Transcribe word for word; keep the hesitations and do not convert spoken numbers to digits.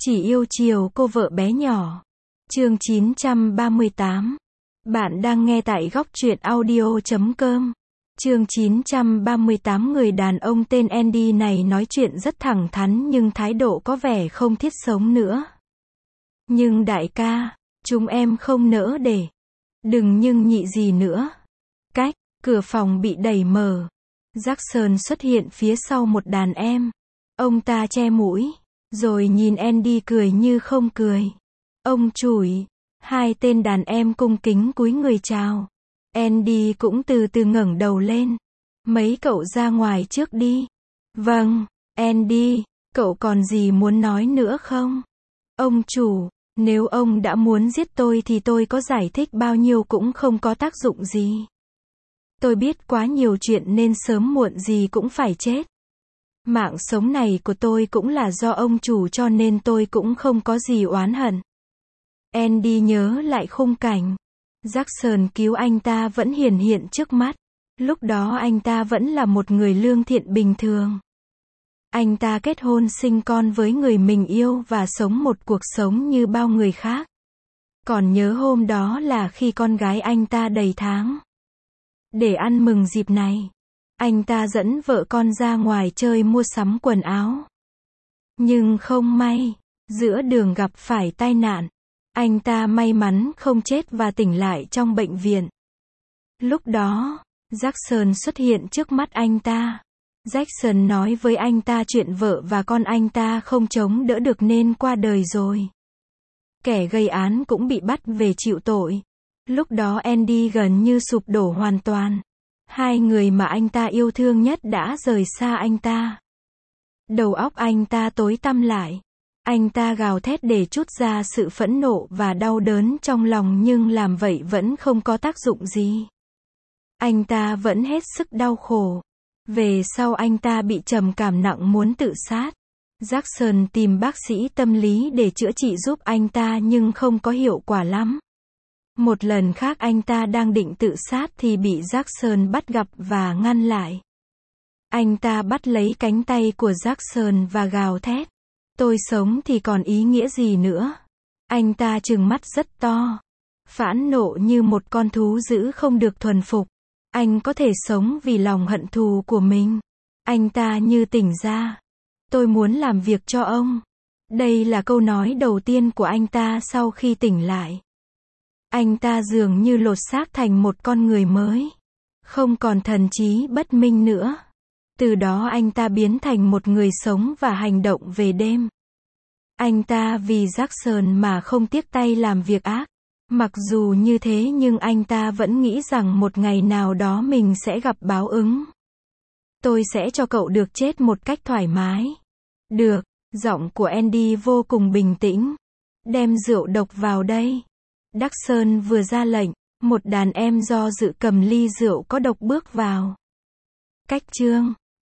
Chỉ yêu chiều cô vợ bé nhỏ. Chương chín trăm ba mươi tám. Bạn đang nghe tại góc truyện audio chấm com. Chương chín trăm ba mươi tám. Người đàn ông tên Andy này nói chuyện rất thẳng thắn nhưng thái độ có vẻ không thiết sống nữa. Nhưng đại ca, chúng em không nỡ để. Đừng nhưng nhị gì nữa. Cách, cửa phòng bị đẩy mở. Jackson xuất hiện phía sau một đàn em. Ông ta che mũi, rồi nhìn Andy cười như không cười. Ông chủi. Hai tên đàn em cung kính cúi người chào. Andy cũng từ từ ngẩng đầu lên. Mấy cậu ra ngoài trước đi. Vâng, Andy, cậu còn gì muốn nói nữa không? Ông chủ, nếu ông đã muốn giết tôi thì tôi có giải thích bao nhiêu cũng không có tác dụng gì. Tôi biết quá nhiều chuyện nên sớm muộn gì cũng phải chết. Mạng sống này của tôi cũng là do ông chủ cho nên tôi cũng không có gì oán hận. Andy nhớ lại khung cảnh. Jackson cứu anh ta vẫn hiển hiện trước mắt. Lúc đó anh ta vẫn là một người lương thiện bình thường. Anh ta kết hôn sinh con với người mình yêu và sống một cuộc sống như bao người khác. Còn nhớ hôm đó là khi con gái anh ta đầy tháng. Để ăn mừng dịp này, anh ta dẫn vợ con ra ngoài chơi mua sắm quần áo. Nhưng không may, giữa đường gặp phải tai nạn. Anh ta may mắn không chết và tỉnh lại trong bệnh viện. Lúc đó, Jackson xuất hiện trước mắt anh ta. Jackson nói với anh ta chuyện vợ và con anh ta không chống đỡ được nên qua đời rồi. Kẻ gây án cũng bị bắt về chịu tội. Lúc đó Andy gần như sụp đổ hoàn toàn. Hai người mà anh ta yêu thương nhất đã rời xa anh ta. Đầu óc anh ta tối tăm lại. Anh ta gào thét để trút ra sự phẫn nộ và đau đớn trong lòng nhưng làm vậy vẫn không có tác dụng gì. Anh ta vẫn hết sức đau khổ. Về sau anh ta bị trầm cảm nặng muốn tự sát. Jackson tìm bác sĩ tâm lý để chữa trị giúp anh ta nhưng không có hiệu quả lắm. Một lần khác anh ta đang định tự sát thì bị Jackson bắt gặp và ngăn lại. Anh ta bắt lấy cánh tay của Jackson và gào thét. Tôi sống thì còn ý nghĩa gì nữa? Anh ta trừng mắt rất to. Phẫn nộ như một con thú dữ không được thuần phục. Anh có thể sống vì lòng hận thù của mình. Anh ta như tỉnh ra. Tôi muốn làm việc cho ông. Đây là câu nói đầu tiên của anh ta sau khi tỉnh lại. Anh ta dường như lột xác thành một con người mới. Không còn thần trí bất minh nữa. Từ đó anh ta biến thành một người sống và hành động về đêm. Anh ta vì Jackson mà không tiếc tay làm việc ác. Mặc dù như thế nhưng anh ta vẫn nghĩ rằng một ngày nào đó mình sẽ gặp báo ứng. Tôi sẽ cho cậu được chết một cách thoải mái. Được, giọng của Andy vô cùng bình tĩnh. Đem rượu độc vào đây. Jackson vừa ra lệnh, một đàn em do dự cầm ly rượu có độc bước vào. Cách chương